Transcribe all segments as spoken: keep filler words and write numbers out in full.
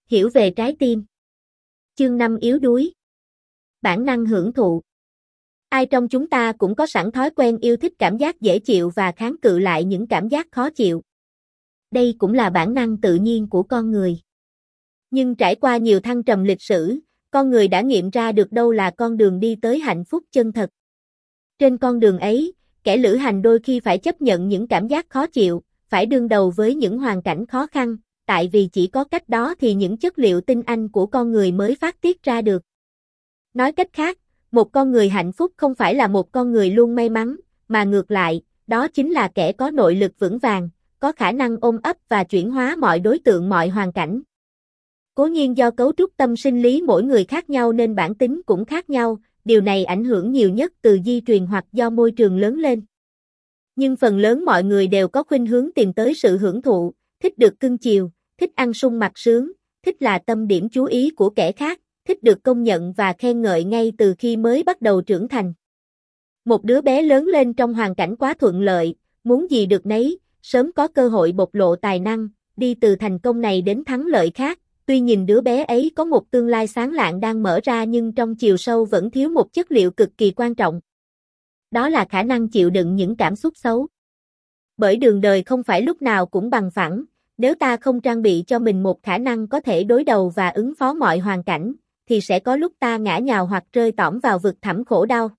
Hiểu về trái tim. Chương năm yếu đuối. Bản năng hưởng thụ. Ai trong chúng ta cũng có sẵn thói quen yêu thích cảm giác dễ chịu và kháng cự lại những cảm giác khó chịu. Đây cũng là bản năng tự nhiên của con người. Nhưng trải qua nhiều thăng trầm lịch sử, con người đã nghiệm ra được đâu là con đường đi tới hạnh phúc chân thật. Trên con đường ấy, kẻ lữ hành đôi khi phải chấp nhận những cảm giác khó chịu, phải đương đầu với những hoàn cảnh khó khăn, tại vì chỉ có cách đó thì những chất liệu tinh anh của con người mới phát tiết ra được. Nói cách khác, một con người hạnh phúc không phải là một con người luôn may mắn, mà ngược lại, đó chính là kẻ có nội lực vững vàng, có khả năng ôm ấp và chuyển hóa mọi đối tượng mọi hoàn cảnh. Cố nhiên do cấu trúc tâm sinh lý mỗi người khác nhau nên bản tính cũng khác nhau, điều này ảnh hưởng nhiều nhất từ di truyền hoặc do môi trường lớn lên. Nhưng phần lớn mọi người đều có khuynh hướng tìm tới sự hưởng thụ, thích được cưng chiều, thích ăn sung mặc sướng, thích là tâm điểm chú ý của kẻ khác, thích được công nhận và khen ngợi ngay từ khi mới bắt đầu trưởng thành. Một đứa bé lớn lên trong hoàn cảnh quá thuận lợi, muốn gì được nấy, sớm có cơ hội bộc lộ tài năng, đi từ thành công này đến thắng lợi khác. Tuy nhìn đứa bé ấy có một tương lai sáng lạng đang mở ra nhưng trong chiều sâu vẫn thiếu một chất liệu cực kỳ quan trọng. Đó là khả năng chịu đựng những cảm xúc xấu. Bởi đường đời không phải lúc nào cũng bằng phẳng, nếu ta không trang bị cho mình một khả năng có thể đối đầu và ứng phó mọi hoàn cảnh, thì sẽ có lúc ta ngã nhào hoặc rơi tõm vào vực thẳm khổ đau.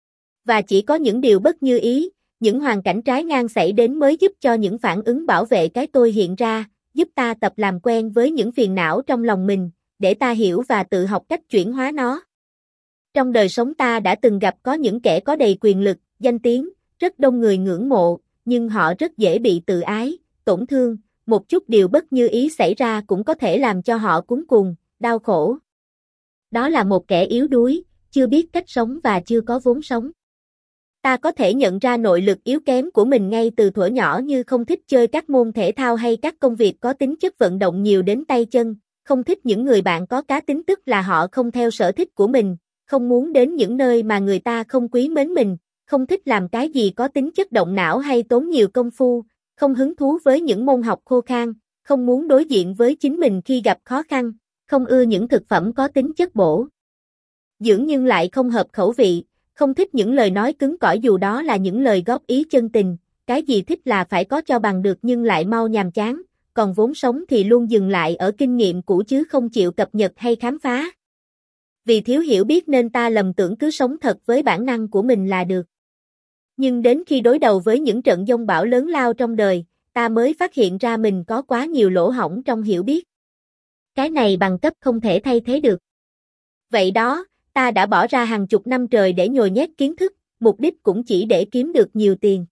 Và chỉ có những điều bất như ý, những hoàn cảnh trái ngang xảy đến mới giúp cho những phản ứng bảo vệ cái tôi hiện ra, giúp ta tập làm quen với những phiền não trong lòng mình, để ta hiểu và tự học cách chuyển hóa nó. Trong đời sống ta đã từng gặp có những kẻ có đầy quyền lực, danh tiếng, rất đông người ngưỡng mộ, nhưng họ rất dễ bị tự ái, tổn thương, một chút điều bất như ý xảy ra cũng có thể làm cho họ cuống cuồng, đau khổ. Đó là một kẻ yếu đuối, chưa biết cách sống và chưa có vốn sống. Ta có thể nhận ra nội lực yếu kém của mình ngay từ thuở nhỏ như không thích chơi các môn thể thao hay các công việc có tính chất vận động nhiều đến tay chân, không thích những người bạn có cá tính tức là họ không theo sở thích của mình, không muốn đến những nơi mà người ta không quý mến mình, không thích làm cái gì có tính chất động não hay tốn nhiều công phu, không hứng thú với những môn học khô khan, không muốn đối diện với chính mình khi gặp khó khăn, không ưa những thực phẩm có tính chất bổ dưỡng nhưng lại không hợp khẩu vị. Không thích những lời nói cứng cỏi dù đó là những lời góp ý chân tình, cái gì thích là phải có cho bằng được nhưng lại mau nhàm chán, còn vốn sống thì luôn dừng lại ở kinh nghiệm cũ chứ không chịu cập nhật hay khám phá. Vì thiếu hiểu biết nên ta lầm tưởng cứ sống thật với bản năng của mình là được. Nhưng đến khi đối đầu với những trận giông bão lớn lao trong đời, ta mới phát hiện ra mình có quá nhiều lỗ hổng trong hiểu biết. Cái này bằng cấp không thể thay thế được. Vậy đó, ta đã bỏ ra hàng chục năm trời để nhồi nhét kiến thức, mục đích cũng chỉ để kiếm được nhiều tiền.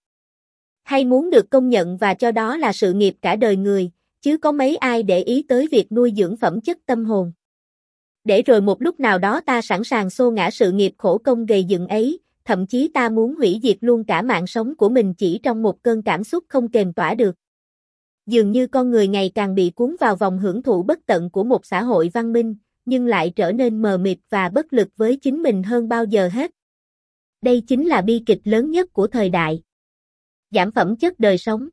Hay muốn được công nhận và cho đó là sự nghiệp cả đời người, chứ có mấy ai để ý tới việc nuôi dưỡng phẩm chất tâm hồn. Để rồi một lúc nào đó ta sẵn sàng xô ngã sự nghiệp khổ công gầy dựng ấy, thậm chí ta muốn hủy diệt luôn cả mạng sống của mình chỉ trong một cơn cảm xúc không kềm tỏa được. Dường như con người ngày càng bị cuốn vào vòng hưởng thụ bất tận của một xã hội văn minh, nhưng lại trở nên mờ mịt và bất lực với chính mình hơn bao giờ hết. Đây chính là bi kịch lớn nhất của thời đại. Giảm phẩm chất đời sống.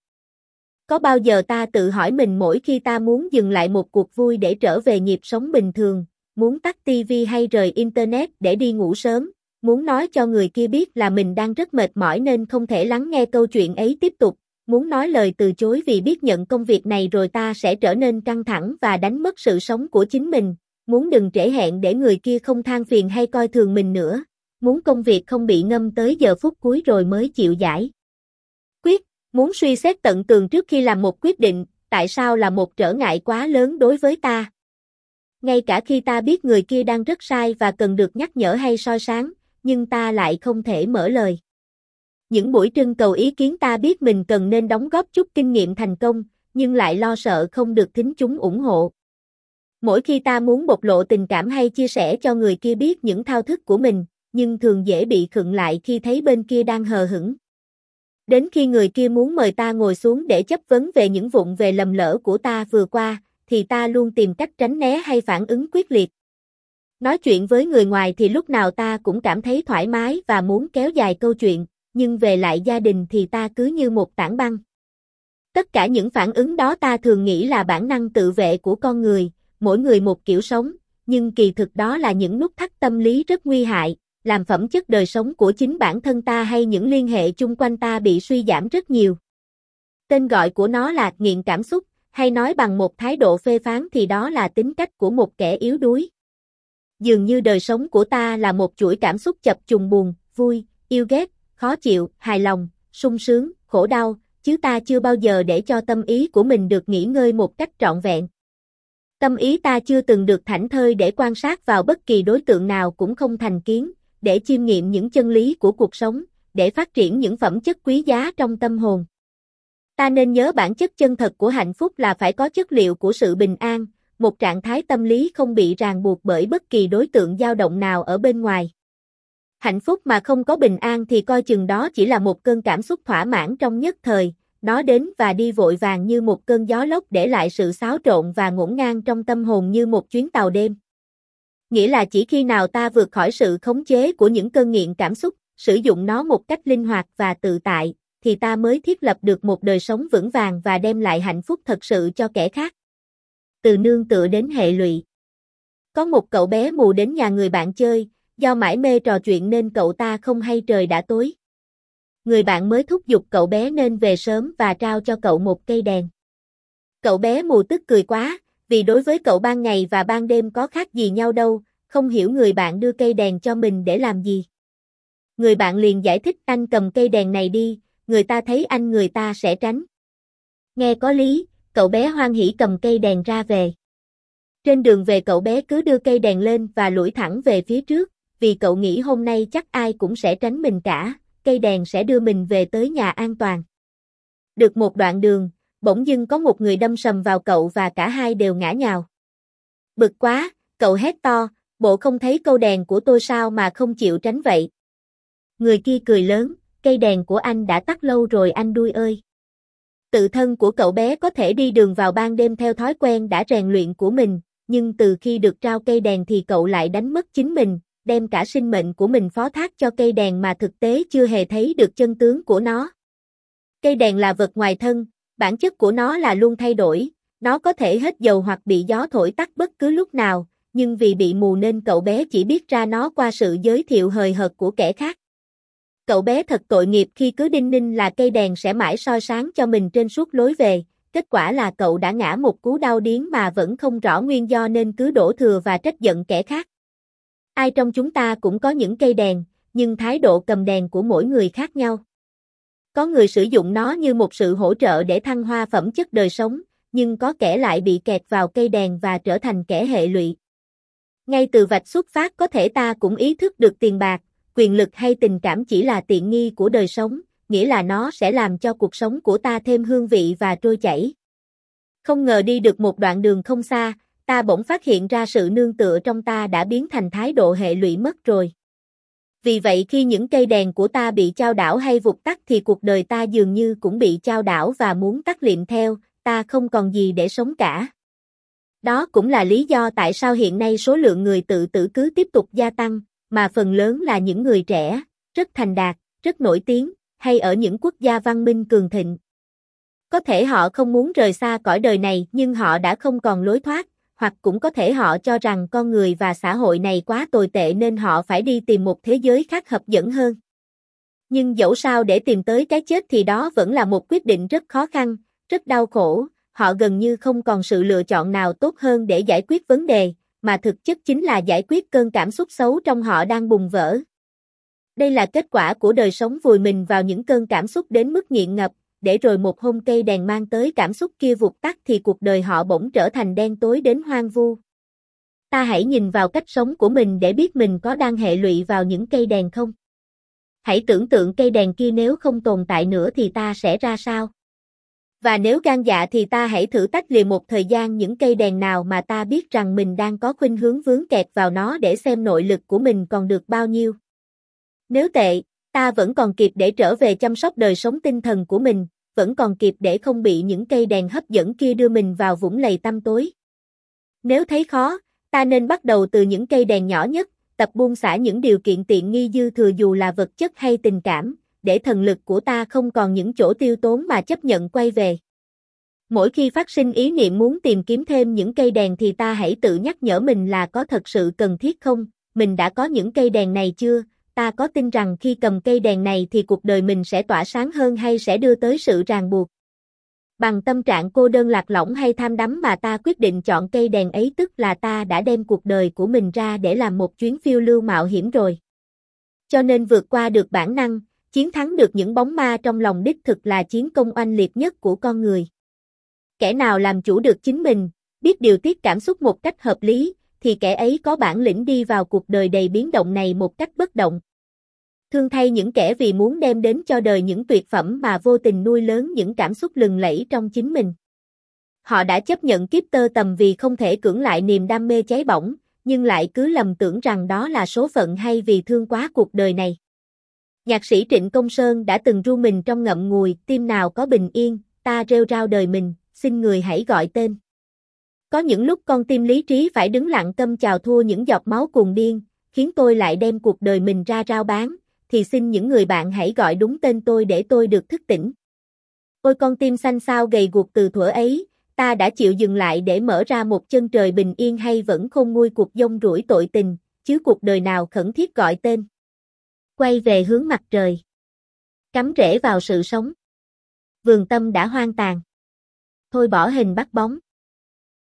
Có bao giờ ta tự hỏi mình mỗi khi ta muốn dừng lại một cuộc vui để trở về nhịp sống bình thường, muốn tắt tivi hay rời internet để đi ngủ sớm, muốn nói cho người kia biết là mình đang rất mệt mỏi nên không thể lắng nghe câu chuyện ấy tiếp tục, muốn nói lời từ chối vì biết nhận công việc này rồi ta sẽ trở nên căng thẳng và đánh mất sự sống của chính mình. Muốn đừng trễ hẹn để người kia không than phiền hay coi thường mình nữa, muốn công việc không bị ngâm tới giờ phút cuối rồi mới chịu giải quyết, muốn suy xét tận tường trước khi làm một quyết định, tại sao là một trở ngại quá lớn đối với ta. Ngay cả khi ta biết người kia đang rất sai và cần được nhắc nhở hay soi sáng, nhưng ta lại không thể mở lời. Những buổi trưng cầu ý kiến ta biết mình cần nên đóng góp chút kinh nghiệm thành công, nhưng lại lo sợ không được thính chúng ủng hộ. Mỗi khi ta muốn bộc lộ tình cảm hay chia sẻ cho người kia biết những thao thức của mình, nhưng thường dễ bị khựng lại khi thấy bên kia đang hờ hững. Đến khi người kia muốn mời ta ngồi xuống để chất vấn về những vụng về lầm lỡ của ta vừa qua, thì ta luôn tìm cách tránh né hay phản ứng quyết liệt. Nói chuyện với người ngoài thì lúc nào ta cũng cảm thấy thoải mái và muốn kéo dài câu chuyện, nhưng về lại gia đình thì ta cứ như một tảng băng. Tất cả những phản ứng đó ta thường nghĩ là bản năng tự vệ của con người, mỗi người một kiểu sống, nhưng kỳ thực đó là những nút thắt tâm lý rất nguy hại, làm phẩm chất đời sống của chính bản thân ta hay những liên hệ chung quanh ta bị suy giảm rất nhiều. Tên gọi của nó là nghiện cảm xúc, hay nói bằng một thái độ phê phán thì đó là tính cách của một kẻ yếu đuối. Dường như đời sống của ta là một chuỗi cảm xúc chập trùng buồn, vui, yêu ghét, khó chịu, hài lòng, sung sướng, khổ đau, chứ ta chưa bao giờ để cho tâm ý của mình được nghỉ ngơi một cách trọn vẹn. Tâm ý ta chưa từng được thảnh thơi để quan sát vào bất kỳ đối tượng nào cũng không thành kiến, để chiêm nghiệm những chân lý của cuộc sống, để phát triển những phẩm chất quý giá trong tâm hồn. Ta nên nhớ bản chất chân thật của hạnh phúc là phải có chất liệu của sự bình an, một trạng thái tâm lý không bị ràng buộc bởi bất kỳ đối tượng dao động nào ở bên ngoài. Hạnh phúc mà không có bình an thì coi chừng đó chỉ là một cơn cảm xúc thỏa mãn trong nhất thời, nó đến và đi vội vàng như một cơn gió lốc để lại sự xáo trộn và ngổn ngang trong tâm hồn như một chuyến tàu đêm. Nghĩa là chỉ khi nào ta vượt khỏi sự khống chế của những cơn nghiện cảm xúc, sử dụng nó một cách linh hoạt và tự tại, thì ta mới thiết lập được một đời sống vững vàng và đem lại hạnh phúc thật sự cho kẻ khác. Từ nương tựa đến hệ lụy. Có một cậu bé mù đến nhà người bạn chơi, do mải mê trò chuyện nên cậu ta không hay trời đã tối. Người bạn mới thúc giục cậu bé nên về sớm và trao cho cậu một cây đèn. Cậu bé mù tức cười quá, vì đối với cậu ban ngày và ban đêm có khác gì nhau đâu, không hiểu người bạn đưa cây đèn cho mình để làm gì. Người bạn liền giải thích: anh cầm cây đèn này đi, người ta thấy anh người ta sẽ tránh. Nghe có lý, cậu bé hoan hỉ cầm cây đèn ra về. Trên đường về cậu bé cứ đưa cây đèn lên và lủi thẳng về phía trước, vì cậu nghĩ hôm nay chắc ai cũng sẽ tránh mình cả, cây đèn sẽ đưa mình về tới nhà an toàn. Được một đoạn đường, bỗng dưng có một người đâm sầm vào cậu và cả hai đều ngã nhào. Bực quá, cậu hét to: bộ không thấy câu đèn của tôi sao mà không chịu tránh vậy? Người kia cười lớn: cây đèn của anh đã tắt lâu rồi anh đuôi ơi. Tự thân của cậu bé có thể đi đường vào ban đêm theo thói quen đã rèn luyện của mình, nhưng từ khi được trao cây đèn thì cậu lại đánh mất chính mình, đem cả sinh mệnh của mình phó thác cho cây đèn mà thực tế chưa hề thấy được chân tướng của nó. Cây đèn là vật ngoài thân, bản chất của nó là luôn thay đổi, nó có thể hết dầu hoặc bị gió thổi tắt bất cứ lúc nào, nhưng vì bị mù nên cậu bé chỉ biết ra nó qua sự giới thiệu hời hợt của kẻ khác. Cậu bé thật tội nghiệp khi cứ đinh ninh là cây đèn sẽ mãi soi sáng cho mình trên suốt lối về, kết quả là cậu đã ngã một cú đau điếng mà vẫn không rõ nguyên do nên cứ đổ thừa và trách giận kẻ khác. Ai trong chúng ta cũng có những cây đèn, nhưng thái độ cầm đèn của mỗi người khác nhau. Có người sử dụng nó như một sự hỗ trợ để thăng hoa phẩm chất đời sống, nhưng có kẻ lại bị kẹt vào cây đèn và trở thành kẻ hệ lụy. Ngay từ vạch xuất phát có thể ta cũng ý thức được tiền bạc, quyền lực hay tình cảm chỉ là tiện nghi của đời sống, nghĩa là nó sẽ làm cho cuộc sống của ta thêm hương vị và trôi chảy. Không ngờ đi được một đoạn đường không xa, ta bỗng phát hiện ra sự nương tựa trong ta đã biến thành thái độ hệ lụy mất rồi. Vì vậy khi những cây đèn của ta bị chao đảo hay vụt tắt thì cuộc đời ta dường như cũng bị chao đảo và muốn tắt liệm theo, ta không còn gì để sống cả. Đó cũng là lý do tại sao hiện nay số lượng người tự tử cứ tiếp tục gia tăng, mà phần lớn là những người trẻ, rất thành đạt, rất nổi tiếng, hay ở những quốc gia văn minh cường thịnh. Có thể họ không muốn rời xa cõi đời này nhưng họ đã không còn lối thoát, hoặc cũng có thể họ cho rằng con người và xã hội này quá tồi tệ nên họ phải đi tìm một thế giới khác hấp dẫn hơn. Nhưng dẫu sao để tìm tới cái chết thì đó vẫn là một quyết định rất khó khăn, rất đau khổ, họ gần như không còn sự lựa chọn nào tốt hơn để giải quyết vấn đề, mà thực chất chính là giải quyết cơn cảm xúc xấu trong họ đang bùng vỡ. Đây là kết quả của đời sống vùi mình vào những cơn cảm xúc đến mức nghiện ngập, để rồi một hôm cây đèn mang tới cảm xúc kia vụt tắt thì cuộc đời họ bỗng trở thành đen tối đến hoang vu. Ta hãy nhìn vào cách sống của mình để biết mình có đang hệ lụy vào những cây đèn không? Hãy tưởng tượng cây đèn kia nếu không tồn tại nữa thì ta sẽ ra sao? Và nếu gan dạ thì ta hãy thử tách lìa một thời gian những cây đèn nào mà ta biết rằng mình đang có khuynh hướng vướng kẹt vào nó để xem nội lực của mình còn được bao nhiêu. Nếu tệ, ta vẫn còn kịp để trở về chăm sóc đời sống tinh thần của mình, vẫn còn kịp để không bị những cây đèn hấp dẫn kia đưa mình vào vũng lầy tăm tối. Nếu thấy khó, ta nên bắt đầu từ những cây đèn nhỏ nhất, tập buông xả những điều kiện tiện nghi dư thừa dù là vật chất hay tình cảm, để thần lực của ta không còn những chỗ tiêu tốn mà chấp nhận quay về. Mỗi khi phát sinh ý niệm muốn tìm kiếm thêm những cây đèn thì ta hãy tự nhắc nhở mình là có thật sự cần thiết không, mình đã có những cây đèn này chưa, ta có tin rằng khi cầm cây đèn này thì cuộc đời mình sẽ tỏa sáng hơn hay sẽ đưa tới sự ràng buộc. Bằng tâm trạng cô đơn lạc lõng hay tham đắm mà ta quyết định chọn cây đèn ấy, tức là ta đã đem cuộc đời của mình ra để làm một chuyến phiêu lưu mạo hiểm rồi. Cho nên vượt qua được bản năng, chiến thắng được những bóng ma trong lòng đích thực là chiến công oanh liệt nhất của con người. Kẻ nào làm chủ được chính mình, biết điều tiết cảm xúc một cách hợp lý, thì kẻ ấy có bản lĩnh đi vào cuộc đời đầy biến động này một cách bất động. Thương thay những kẻ vì muốn đem đến cho đời những tuyệt phẩm mà vô tình nuôi lớn những cảm xúc lừng lẫy trong chính mình. Họ đã chấp nhận kiếp tơ tầm vì không thể cưỡng lại niềm đam mê cháy bỏng, nhưng lại cứ lầm tưởng rằng đó là số phận hay vì thương quá cuộc đời này. Nhạc sĩ Trịnh Công Sơn đã từng ru mình trong ngậm ngùi, tim nào có bình yên, ta rêu rao đời mình, xin người hãy gọi tên. Có những lúc con tim lý trí phải đứng lặng câm chào thua những giọt máu cuồng điên, khiến tôi lại đem cuộc đời mình ra rao bán, thì xin những người bạn hãy gọi đúng tên tôi để tôi được thức tỉnh. Ôi con tim xanh xao gầy guộc từ thuở ấy, ta đã chịu dừng lại để mở ra một chân trời bình yên hay vẫn khôn nguôi cuộc dông rủi tội tình, chứ cuộc đời nào khẩn thiết gọi tên. Quay về hướng mặt trời. Cắm rễ vào sự sống. Vườn tâm đã hoang tàn. Thôi bỏ hình bắt bóng.